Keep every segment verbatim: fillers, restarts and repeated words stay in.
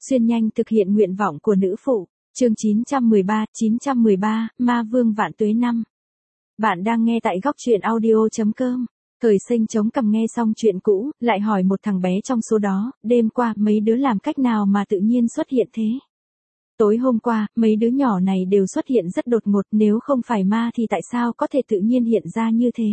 Xuyên nhanh thực hiện nguyện vọng của nữ phụ. Chương chín trăm mười ba, chín trăm mười ba, Ma Vương Vạn Tuế năm. Bạn đang nghe tại góc truyện audio.com. Thời sinh chống cằm nghe xong chuyện cũ, lại hỏi một thằng bé trong số đó, đêm qua mấy đứa làm cách nào mà tự nhiên xuất hiện thế? Tối hôm qua, mấy đứa nhỏ này đều xuất hiện rất đột ngột, nếu không phải ma thì tại sao có thể tự nhiên hiện ra như thế?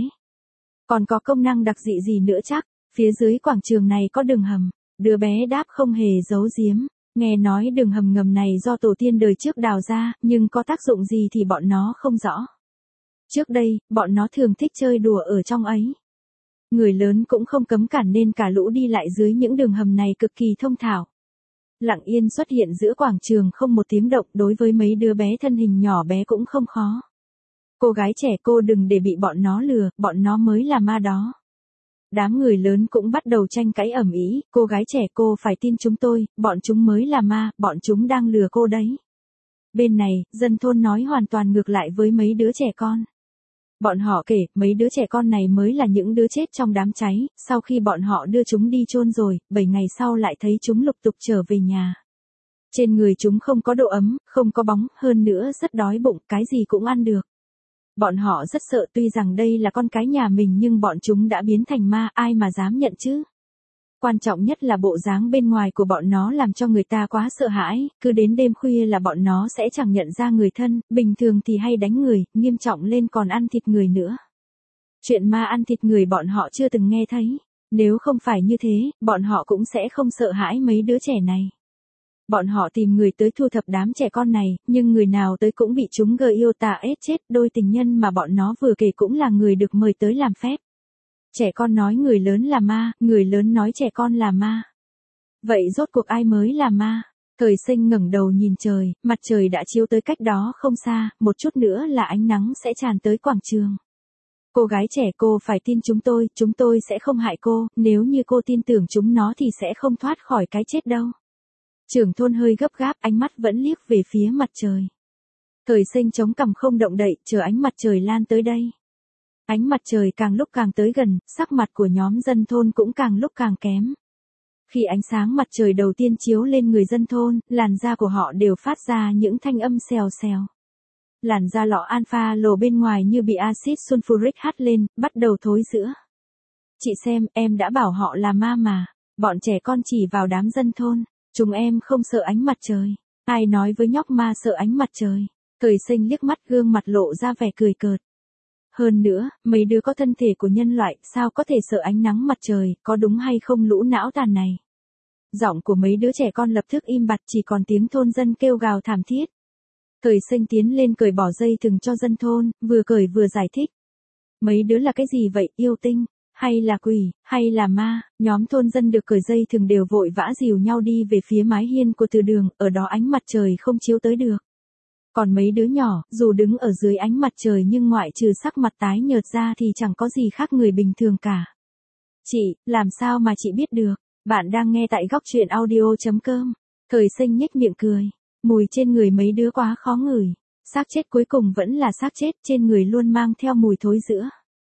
Còn có công năng đặc dị gì nữa chắc? Phía dưới quảng trường này có đường hầm. Đứa bé đáp không hề giấu giếm. Nghe nói đường hầm ngầm này do tổ tiên đời trước đào ra, nhưng có tác dụng gì thì bọn nó không rõ. Trước đây, bọn nó thường thích chơi đùa ở trong ấy. Người lớn cũng không cấm cản nên cả lũ đi lại dưới những đường hầm này cực kỳ thông thạo. Lặng yên xuất hiện giữa quảng trường không một tiếng động, đối với mấy đứa bé thân hình nhỏ bé cũng không khó. Cô gái trẻ, cô đừng để bị bọn nó lừa, bọn nó mới là ma đó. Đám người lớn cũng bắt đầu tranh cãi ầm ĩ, cô gái trẻ, cô phải tin chúng tôi, bọn chúng mới là ma, bọn chúng đang lừa cô đấy. Bên này, dân thôn nói hoàn toàn ngược lại với mấy đứa trẻ con. Bọn họ kể, mấy đứa trẻ con này mới là những đứa chết trong đám cháy, sau khi bọn họ đưa chúng đi chôn rồi, bảy ngày sau lại thấy chúng lục tục trở về nhà. Trên người chúng không có độ ấm, không có bóng, hơn nữa rất đói bụng, cái gì cũng ăn được. Bọn họ rất sợ, tuy rằng đây là con cái nhà mình nhưng bọn chúng đã biến thành ma, ai mà dám nhận chứ. Quan trọng nhất là bộ dáng bên ngoài của bọn nó làm cho người ta quá sợ hãi, cứ đến đêm khuya là bọn nó sẽ chẳng nhận ra người thân, bình thường thì hay đánh người, nghiêm trọng lên còn ăn thịt người nữa. Chuyện ma ăn thịt người bọn họ chưa từng nghe thấy, nếu không phải như thế, bọn họ cũng sẽ không sợ hãi mấy đứa trẻ này. Bọn họ tìm người tới thu thập đám trẻ con này, nhưng người nào tới cũng bị chúng gờ yêu tà ết chết, đôi tình nhân mà bọn nó vừa kể cũng là người được mời tới làm phép. Trẻ con nói người lớn là ma, người lớn nói trẻ con là ma. Vậy rốt cuộc ai mới là ma? Thời sinh ngẩng đầu nhìn trời, mặt trời đã chiếu tới cách đó không xa, một chút nữa là ánh nắng sẽ tràn tới quảng trường. Cô gái trẻ, cô phải tin chúng tôi, chúng tôi sẽ không hại cô, nếu như cô tin tưởng chúng nó thì sẽ không thoát khỏi cái chết đâu. Trưởng thôn hơi gấp gáp, ánh mắt vẫn liếc về phía mặt trời. Thời sinh chống cằm không động đậy, chờ ánh mặt trời lan tới đây. Ánh mặt trời càng lúc càng tới gần, sắc mặt của nhóm dân thôn cũng càng lúc càng kém. Khi ánh sáng mặt trời đầu tiên chiếu lên người dân thôn, làn da của họ đều phát ra những thanh âm xèo xèo. Làn da lọ alpha lồ bên ngoài như bị axit sulfuric hắt lên, bắt đầu thối rữa. Chị xem, em đã bảo họ là ma mà. Bọn trẻ con chỉ vào đám dân thôn. Chúng em không sợ ánh mặt trời. Ai nói với nhóc ma sợ ánh mặt trời? Thời sinh liếc mắt, gương mặt lộ ra vẻ cười cợt. Hơn nữa, mấy đứa có thân thể của nhân loại, sao có thể sợ ánh nắng mặt trời, có đúng hay không lũ não tàn này? Giọng của mấy đứa trẻ con lập tức im bặt, chỉ còn tiếng thôn dân kêu gào thảm thiết. Thời sinh tiến lên cởi bỏ dây thừng cho dân thôn, vừa cởi vừa giải thích. Mấy đứa là cái gì vậy, yêu tinh? Hay là quỷ, hay là ma? Nhóm thôn dân được cởi dây thừng đều vội vã dìu nhau đi về phía mái hiên của từ đường, ở đó ánh mặt trời không chiếu tới được. Còn mấy đứa nhỏ, dù đứng ở dưới ánh mặt trời nhưng ngoại trừ sắc mặt tái nhợt ra thì chẳng có gì khác người bình thường cả. Chị, làm sao mà chị biết được? Bạn đang nghe tại góc truyện audio.com. Thời sinh nhếch miệng cười. Mùi trên người mấy đứa quá khó ngửi. Xác chết cuối cùng vẫn là xác chết, trên người luôn mang theo mùi thối rữa.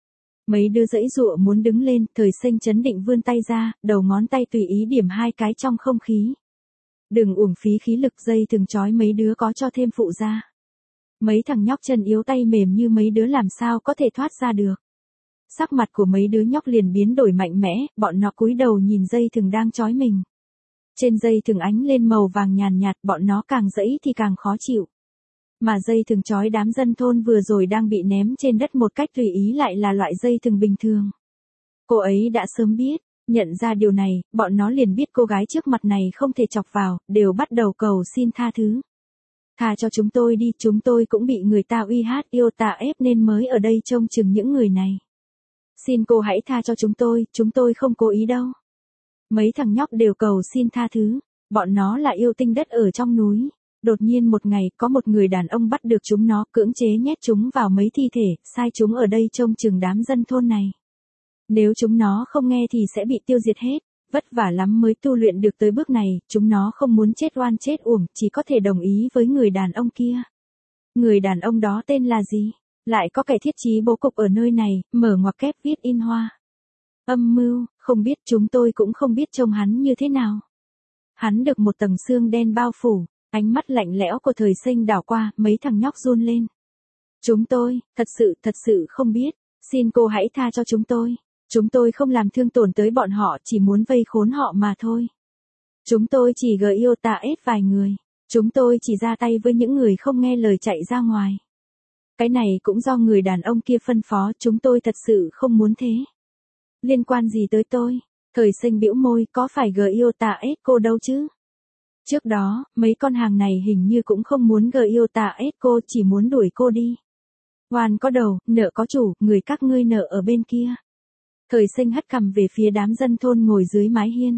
Mấy đứa giãy giụa muốn đứng lên, thời sinh chấn định vươn tay ra, đầu ngón tay tùy ý điểm hai cái trong không khí. Đừng uổng phí khí lực, dây thừng trói mấy đứa có cho thêm phụ ra. Mấy thằng nhóc chân yếu tay mềm như mấy đứa làm sao có thể thoát ra được. Sắc mặt của mấy đứa nhóc liền biến đổi mạnh mẽ, bọn nó cúi đầu nhìn dây thừng đang trói mình. Trên dây thừng ánh lên màu vàng nhàn nhạt, bọn nó càng giãy thì càng khó chịu. Mà dây thừng trói đám dân thôn vừa rồi đang bị ném trên đất một cách tùy ý lại là loại dây thừng bình thường. Cô ấy đã sớm biết, nhận ra điều này, bọn nó liền biết cô gái trước mặt này không thể chọc vào, đều bắt đầu cầu xin tha thứ. Tha cho chúng tôi đi, chúng tôi cũng bị người ta uy hát yêu tà ép nên mới ở đây trông chừng những người này. Xin cô hãy tha cho chúng tôi, chúng tôi không cố ý đâu. Mấy thằng nhóc đều cầu xin tha thứ, bọn nó là yêu tinh đất ở trong núi. Đột nhiên một ngày, có một người đàn ông bắt được chúng nó, cưỡng chế nhét chúng vào mấy thi thể, sai chúng ở đây trông chừng đám dân thôn này. Nếu chúng nó không nghe thì sẽ bị tiêu diệt hết, vất vả lắm mới tu luyện được tới bước này, chúng nó không muốn chết oan chết uổng, chỉ có thể đồng ý với người đàn ông kia. Người đàn ông đó tên là gì? Lại có kẻ thiết trí bố cục ở nơi này, mở ngoặc kép viết in hoa. Âm mưu, không biết, chúng tôi cũng không biết trông hắn như thế nào. hắn được một tầng xương đen bao phủ, ánh mắt lạnh lẽo của Thời Sinh đảo qua, mấy thằng nhóc run lên. Chúng tôi, thật sự, thật sự không biết, xin cô hãy tha cho chúng tôi. Chúng tôi không làm thương tổn tới bọn họ, chỉ muốn vây khốn họ mà thôi. Chúng tôi chỉ gợi yêu tà ết vài người. Chúng tôi chỉ ra tay với những người không nghe lời chạy ra ngoài. Cái này cũng do người đàn ông kia phân phó, chúng tôi thật sự không muốn thế. Liên quan gì tới tôi? Thời Sinh bĩu môi, có phải gợi yêu tà ết cô đâu chứ? Trước đó, mấy con hàng này hình như cũng không muốn gợi yêu tà ết cô, chỉ muốn đuổi cô đi. Oan có đầu, nợ có chủ, người các ngươi nợ ở bên kia. Thời Sinh hất cằm về phía đám dân thôn ngồi dưới mái hiên.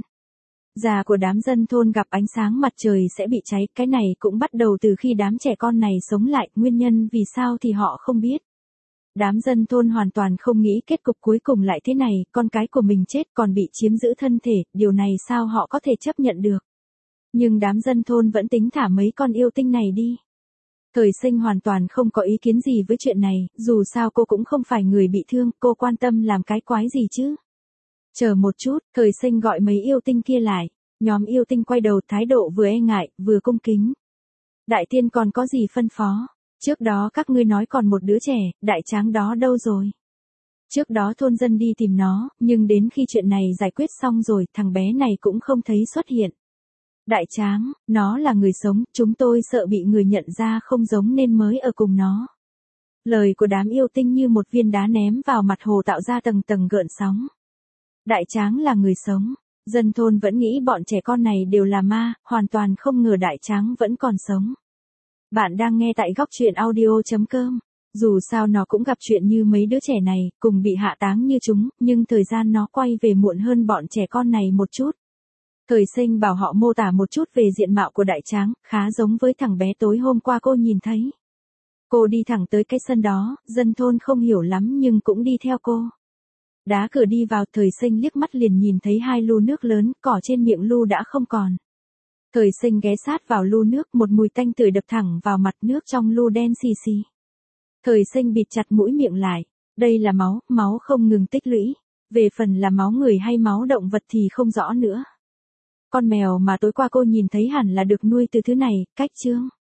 Già của đám dân thôn gặp ánh sáng mặt trời sẽ bị cháy, cái này cũng bắt đầu từ khi đám trẻ con này sống lại, nguyên nhân vì sao thì họ không biết. Đám dân thôn hoàn toàn không nghĩ kết cục cuối cùng lại thế này, con cái của mình chết còn bị chiếm giữ thân thể, điều này sao họ có thể chấp nhận được. Nhưng đám dân thôn vẫn tính thả mấy con yêu tinh này đi. Thời Sinh hoàn toàn không có ý kiến gì với chuyện này, dù sao cô cũng không phải người bị thương, cô quan tâm làm cái quái gì chứ. Chờ một chút, Thời Sinh gọi mấy yêu tinh kia lại, nhóm yêu tinh quay đầu thái độ vừa e ngại, vừa cung kính. Đại tiên còn có gì phân phó? Trước đó các ngươi nói còn một đứa trẻ, đại tráng đó đâu rồi? Trước đó thôn dân đi tìm nó, nhưng đến khi chuyện này giải quyết xong rồi, thằng bé này cũng không thấy xuất hiện. Đại tráng, nó là người sống, chúng tôi sợ bị người nhận ra không giống nên mới ở cùng nó. Lời của đám yêu tinh như một viên đá ném vào mặt hồ tạo ra tầng tầng gợn sóng. Đại tráng là người sống, dân thôn vẫn nghĩ bọn trẻ con này đều là ma, hoàn toàn không ngờ đại tráng vẫn còn sống. Bạn đang nghe tại góc truyện audio chấm com. Dù sao nó cũng gặp chuyện như mấy đứa trẻ này, cùng bị hạ táng như chúng, nhưng thời gian nó quay về muộn hơn bọn trẻ con này một chút. Thời Sinh bảo họ mô tả một chút về diện mạo của đại tráng, khá giống với thằng bé tối hôm qua cô nhìn thấy. Cô đi thẳng tới cái sân đó, dân thôn không hiểu lắm nhưng cũng đi theo cô. Đá cửa đi vào, Thời Sinh liếc mắt liền nhìn thấy hai lu nước lớn, cỏ trên miệng lu đã không còn. Thời Sinh ghé sát vào lu nước, một mùi tanh tưởi đập thẳng vào mặt, nước trong lu đen xì xì. Thời Sinh bịt chặt mũi miệng lại, đây là máu, máu không ngừng tích lũy. Về phần là máu người hay máu động vật thì không rõ nữa. Con mèo mà tối qua cô nhìn thấy hẳn là được nuôi từ thứ này, cách chương.